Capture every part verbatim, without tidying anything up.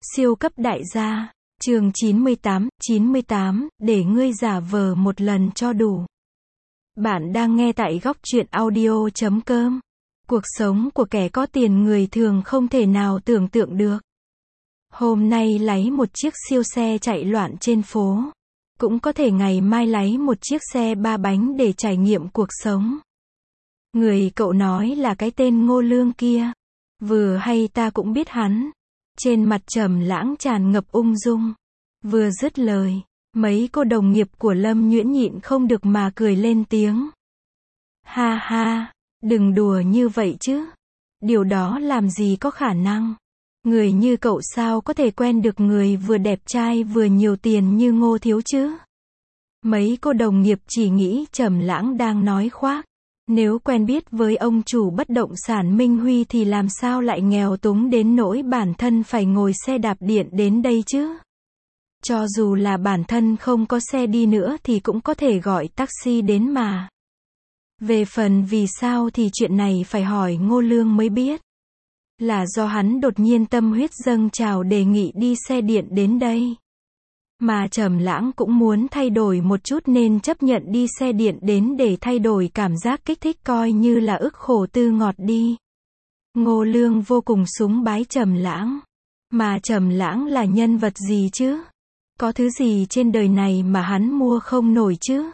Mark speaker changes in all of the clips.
Speaker 1: Siêu cấp đại gia, chương chín mươi tám, chín mươi tám, để ngươi giả vờ một lần cho đủ. Bạn đang nghe tại góc truyện audio chấm com. Cuộc sống của kẻ có tiền người thường không thể nào tưởng tượng được. Hôm nay lấy một chiếc siêu xe chạy loạn trên phố. Cũng có thể ngày mai lấy một chiếc xe ba bánh để trải nghiệm cuộc sống. Người cậu nói là cái tên Ngô Lương kia. Vừa hay ta cũng biết hắn. Trên mặt Trầm Lãng tràn ngập ung dung. Vừa dứt lời, mấy cô đồng nghiệp của Lâm Nhuyễn nhịn không được mà cười lên tiếng. Ha ha, đừng đùa như vậy chứ. Điều đó làm gì có khả năng. Người như cậu sao có thể quen được người vừa đẹp trai vừa nhiều tiền như Ngô thiếu chứ? Mấy cô đồng nghiệp chỉ nghĩ Trầm Lãng đang nói khoác. Nếu quen biết với ông chủ bất động sản Minh Huy thì làm sao lại nghèo túng đến nỗi bản thân phải ngồi xe đạp điện đến đây chứ? Cho dù là bản thân không có xe đi nữa thì cũng có thể gọi taxi đến mà. Về phần vì sao thì chuyện này phải hỏi Ngô Lương mới biết. Là do hắn đột nhiên tâm huyết dâng trào đề nghị đi xe điện đến đây. Mà Trầm Lãng cũng muốn thay đổi một chút nên chấp nhận đi xe điện đến để thay đổi cảm giác kích thích coi như là ức khổ tư ngọt đi. Ngô Lương vô cùng súng bái Trầm Lãng. Mà Trầm Lãng là nhân vật gì chứ? Có thứ gì trên đời này mà hắn mua không nổi chứ?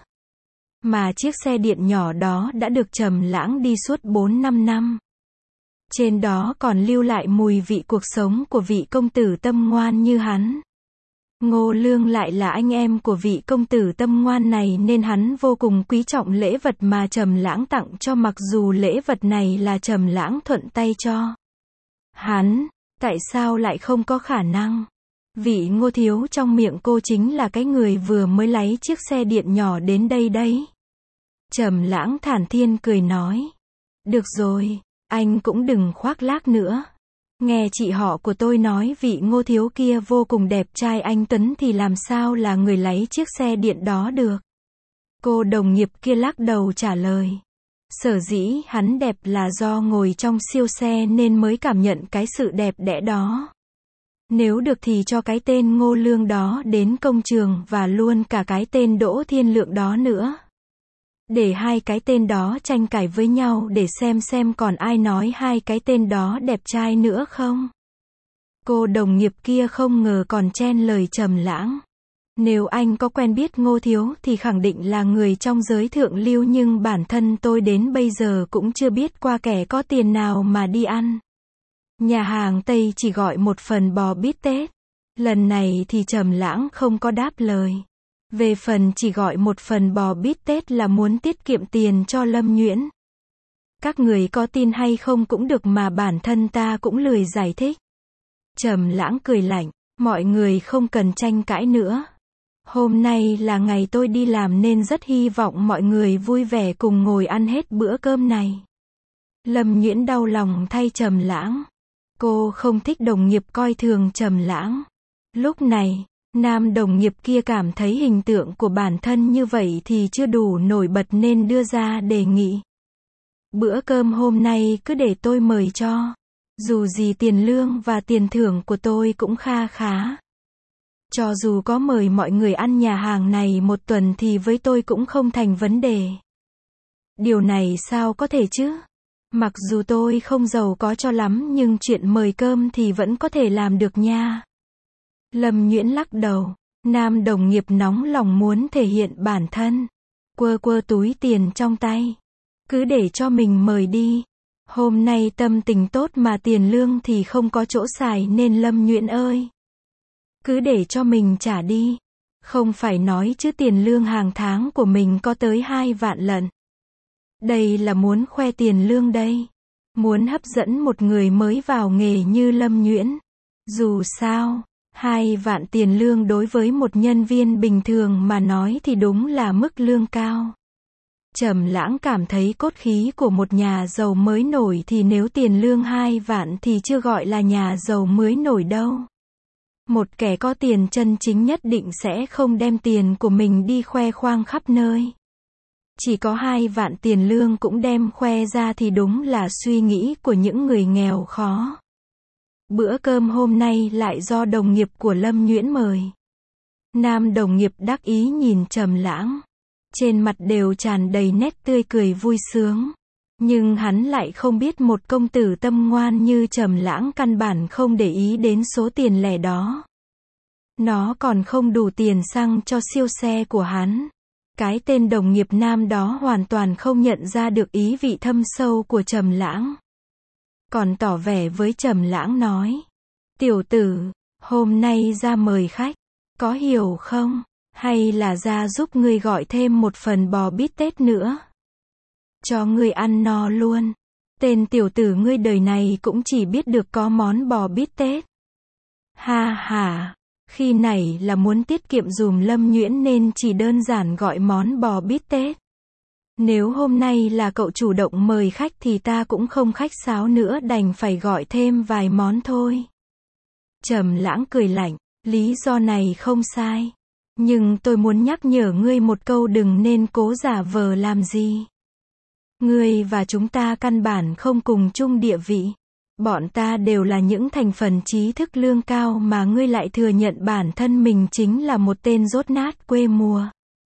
Speaker 1: Mà chiếc xe điện nhỏ đó đã được Trầm Lãng đi suốt bốn năm năm. Trên đó còn lưu lại mùi vị cuộc sống của vị công tử tâm ngoan như hắn. Ngô Lương lại là anh em của vị công tử tâm ngoan này nên hắn vô cùng quý trọng lễ vật mà Trầm Lãng tặng cho, mặc dù lễ vật này là Trầm Lãng thuận tay cho. Hắn, tại sao lại không có khả năng? Vị Ngô thiếu trong miệng cô chính là cái người vừa mới lấy chiếc xe điện nhỏ đến đây đấy. Trầm Lãng thản nhiên cười nói. Được rồi, anh cũng đừng khoác lác nữa. Nghe chị họ của tôi nói vị Ngô thiếu kia vô cùng đẹp trai anh tuấn thì làm sao là người lấy chiếc xe điện đó được. Cô đồng nghiệp kia lắc đầu trả lời. Sở dĩ hắn đẹp là do ngồi trong siêu xe nên mới cảm nhận cái sự đẹp đẽ đó. Nếu được thì cho cái tên Ngô Lương đó đến công trường và luôn cả cái tên Đỗ Thiên Lượng đó nữa. Để hai cái tên đó tranh cãi với nhau để xem xem còn ai nói hai cái tên đó đẹp trai nữa không. Cô đồng nghiệp kia không ngờ còn chen lời Trầm Lãng. Nếu anh có quen biết Ngô thiếu thì khẳng định là người trong giới thượng lưu, nhưng bản thân tôi đến bây giờ cũng chưa biết qua kẻ có tiền nào mà đi ăn. Nhà hàng Tây chỉ gọi một phần bò bít tết. Lần này thì Trầm Lãng không có đáp lời. Về phần chỉ gọi một phần bò bít tết là muốn tiết kiệm tiền cho Lâm Nhuyễn. Các người có tin hay không cũng được mà bản thân ta cũng lười giải thích. Trầm Lãng cười lạnh, mọi người không cần tranh cãi nữa. Hôm nay là ngày tôi đi làm nên rất hy vọng mọi người vui vẻ cùng ngồi ăn hết bữa cơm này. Lâm Nhuyễn đau lòng thay Trầm Lãng. Cô không thích đồng nghiệp coi thường Trầm Lãng. Lúc này, nam đồng nghiệp kia cảm thấy hình tượng của bản thân như vậy thì chưa đủ nổi bật nên đưa ra đề nghị. Bữa cơm hôm nay cứ để tôi mời cho. Dù gì tiền lương và tiền thưởng của tôi cũng kha khá. Cho dù có mời mọi người ăn nhà hàng này một tuần thì với tôi cũng không thành vấn đề. Điều này sao có thể chứ? Mặc dù tôi không giàu có cho lắm nhưng chuyện mời cơm thì vẫn có thể làm được nha. Lâm Nhuyễn lắc đầu. Nam đồng nghiệp nóng lòng muốn thể hiện bản thân. Quơ quơ túi tiền trong tay. Cứ để cho mình mời đi. Hôm nay tâm tình tốt mà tiền lương thì không có chỗ xài nên Lâm Nhuyễn ơi. Cứ để cho mình trả đi. Không phải nói chứ tiền lương hàng tháng của mình có tới hai vạn lận. Đây là muốn khoe tiền lương đây. Muốn hấp dẫn một người mới vào nghề như Lâm Nhuyễn. Dù sao, hai vạn tiền lương đối với một nhân viên bình thường mà nói thì đúng là mức lương cao. Trầm Lãng cảm thấy cốt khí của một nhà giàu mới nổi thì nếu tiền lương hai vạn thì chưa gọi là nhà giàu mới nổi đâu. Một kẻ có tiền chân chính nhất định sẽ không đem tiền của mình đi khoe khoang khắp nơi. Chỉ có hai vạn tiền lương cũng đem khoe ra thì đúng là suy nghĩ của những người nghèo khó. Bữa cơm hôm nay lại do đồng nghiệp của Lâm Nhuyễn mời. Nam đồng nghiệp đắc ý nhìn Trầm Lãng. Trên mặt đều tràn đầy nét tươi cười vui sướng. Nhưng hắn lại không biết một công tử tâm ngoan như Trầm Lãng căn bản không để ý đến số tiền lẻ đó. Nó còn không đủ tiền xăng cho siêu xe của hắn. Cái tên đồng nghiệp nam đó hoàn toàn không nhận ra được ý vị thâm sâu của Trầm Lãng. Còn tỏ vẻ với Trầm Lãng nói. Tiểu tử, hôm nay ra mời khách, có hiểu không? Hay là ra giúp ngươi gọi thêm một phần bò bít tết nữa? Cho ngươi ăn no luôn. Tên tiểu tử ngươi đời này cũng chỉ biết được có món bò bít tết. Ha ha, khi này là muốn tiết kiệm dùm Lâm Nhuyễn nên chỉ đơn giản gọi món bò bít tết. Nếu hôm nay là cậu chủ động mời khách thì ta cũng không khách sáo nữa, đành phải gọi thêm vài món thôi. Trầm Lãng cười lạnh, lý do này không sai. Nhưng tôi muốn nhắc nhở ngươi một câu, đừng nên cố giả vờ làm gì. Ngươi và chúng ta căn bản không cùng chung địa vị. Bọn ta đều là những thành phần trí thức lương cao mà ngươi lại thừa nhận bản thân mình chính là một tên dốt nát quê mùa.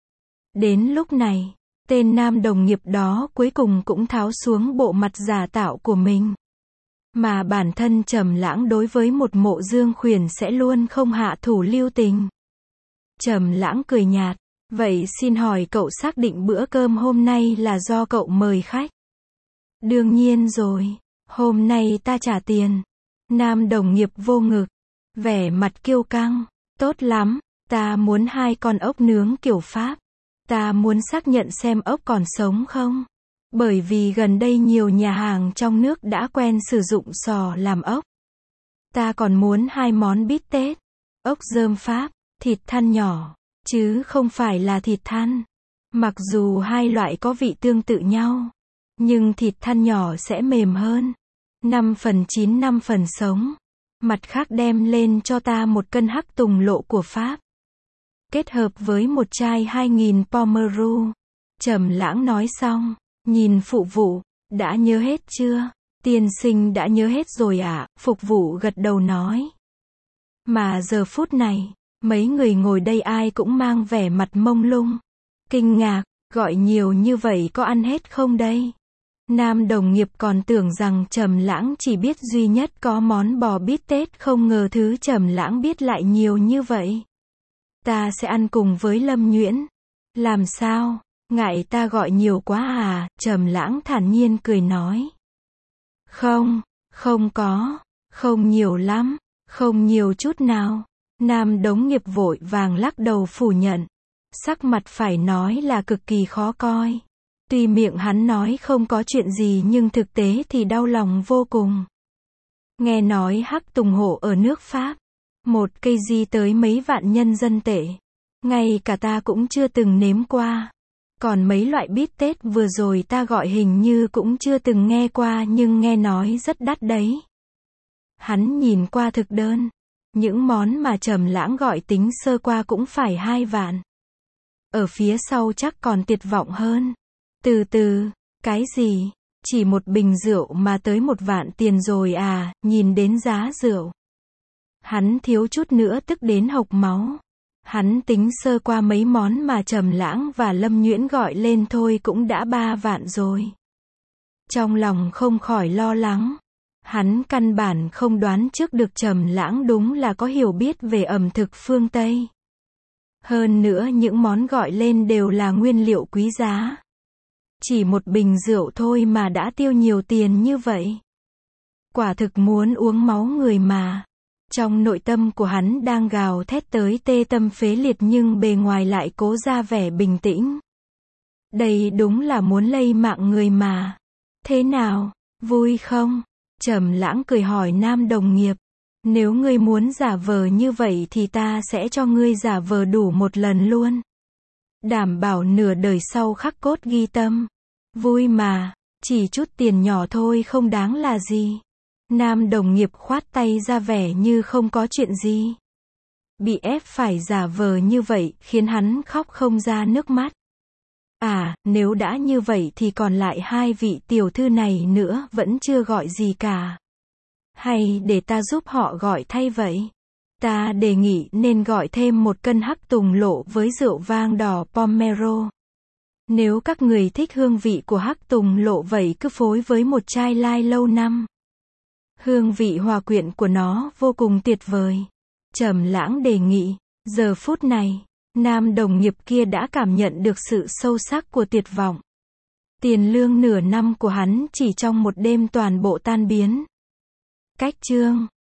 Speaker 1: Đến lúc này, tên nam đồng nghiệp đó cuối cùng cũng tháo xuống bộ mặt giả tạo của mình. Mà bản thân Trầm Lãng đối với một Mộ Dương Khuyển sẽ luôn không hạ thủ lưu tình. Trầm Lãng cười nhạt, vậy xin hỏi cậu xác định bữa cơm hôm nay là do cậu mời khách? Đương nhiên rồi, hôm nay ta trả tiền. Nam đồng nghiệp vô ngực, vẻ mặt kiêu căng, tốt lắm, ta muốn hai con ốc nướng kiểu Pháp. Ta muốn xác nhận xem ốc còn sống không? Bởi vì gần đây nhiều nhà hàng trong nước đã quen sử dụng sò làm ốc. Ta còn muốn hai món bít tết, ốc rơm Pháp, thịt thăn nhỏ, chứ không phải là thịt thăn. Mặc dù hai loại có vị tương tự nhau, nhưng thịt thăn nhỏ sẽ mềm hơn. năm phần chín năm phần sống. Mặt khác đem lên cho ta một cân hắc tùng lộ của Pháp. Kết hợp với một chai hai nghìn Pomeroy. Trầm Lãng nói xong, nhìn phụ vụ, đã nhớ hết chưa? Tiên sinh đã nhớ hết rồi ạ, à? Phục vụ gật đầu nói. Mà giờ phút này, mấy người ngồi đây ai cũng mang vẻ mặt mông lung, kinh ngạc, gọi nhiều như vậy có ăn hết không đây? Nam đồng nghiệp còn tưởng rằng Trầm Lãng chỉ biết duy nhất có món bò bít tết, không ngờ thứ Trầm Lãng biết lại nhiều như vậy. Ta sẽ ăn cùng với Lâm Nhuyễn. Làm sao? Ngại ta gọi nhiều quá à? Trầm Lãng thản nhiên cười nói. Không, không có, không nhiều lắm, không nhiều chút nào. Nam đồng nghiệp vội vàng lắc đầu phủ nhận. Sắc mặt phải nói là cực kỳ khó coi. Tuy miệng hắn nói không có chuyện gì nhưng thực tế thì đau lòng vô cùng. Nghe nói hắc tùng hổ ở nước Pháp, một cây di tới mấy vạn nhân dân tệ. Ngay cả ta cũng chưa từng nếm qua. Còn mấy loại bít tết vừa rồi ta gọi hình như cũng chưa từng nghe qua, nhưng nghe nói rất đắt đấy. Hắn nhìn qua thực đơn. Những món mà Trầm Lãng gọi tính sơ qua cũng phải hai vạn. Ở phía sau chắc còn tuyệt vọng hơn. Từ từ, cái gì? Chỉ một bình rượu mà tới một vạn tiền rồi à? Nhìn đến giá rượu, hắn thiếu chút nữa tức đến hộc máu. Hắn tính sơ qua mấy món mà Trầm Lãng và Lâm Nhuyễn gọi lên thôi cũng đã ba vạn rồi. Trong lòng không khỏi lo lắng. Hắn căn bản không đoán trước được Trầm Lãng đúng là có hiểu biết về ẩm thực phương Tây. Hơn nữa những món gọi lên đều là nguyên liệu quý giá. Chỉ một bình rượu thôi mà đã tiêu nhiều tiền như vậy. Quả thực muốn uống máu người mà. Trong nội tâm của hắn đang gào thét tới tê tâm phế liệt nhưng bề ngoài lại cố ra vẻ bình tĩnh. Đây đúng là muốn lấy mạng người mà. Thế nào, vui không? Trầm Lãng cười hỏi nam đồng nghiệp. Nếu ngươi muốn giả vờ như vậy thì ta sẽ cho ngươi giả vờ đủ một lần luôn. Đảm bảo nửa đời sau khắc cốt ghi tâm. Vui mà, chỉ chút tiền nhỏ thôi không đáng là gì. Nam đồng nghiệp khoát tay ra vẻ như không có chuyện gì. Bị ép phải giả vờ như vậy khiến hắn khóc không ra nước mắt. À, nếu đã như vậy thì còn lại hai vị tiểu thư này nữa vẫn chưa gọi gì cả. Hay để ta giúp họ gọi thay vậy? Ta đề nghị nên gọi thêm một cân hắc tùng lộ với rượu vang đỏ Pomero. Nếu các người thích hương vị của hắc tùng lộ vậy cứ phối với một chai lai lâu năm. Hương vị hòa quyện của nó vô cùng tuyệt vời. Trầm Lãng đề nghị. Giờ phút này, nam đồng nghiệp kia đã cảm nhận được sự sâu sắc của tuyệt vọng. Tiền lương nửa năm của hắn chỉ trong một đêm toàn bộ tan biến. Cách chương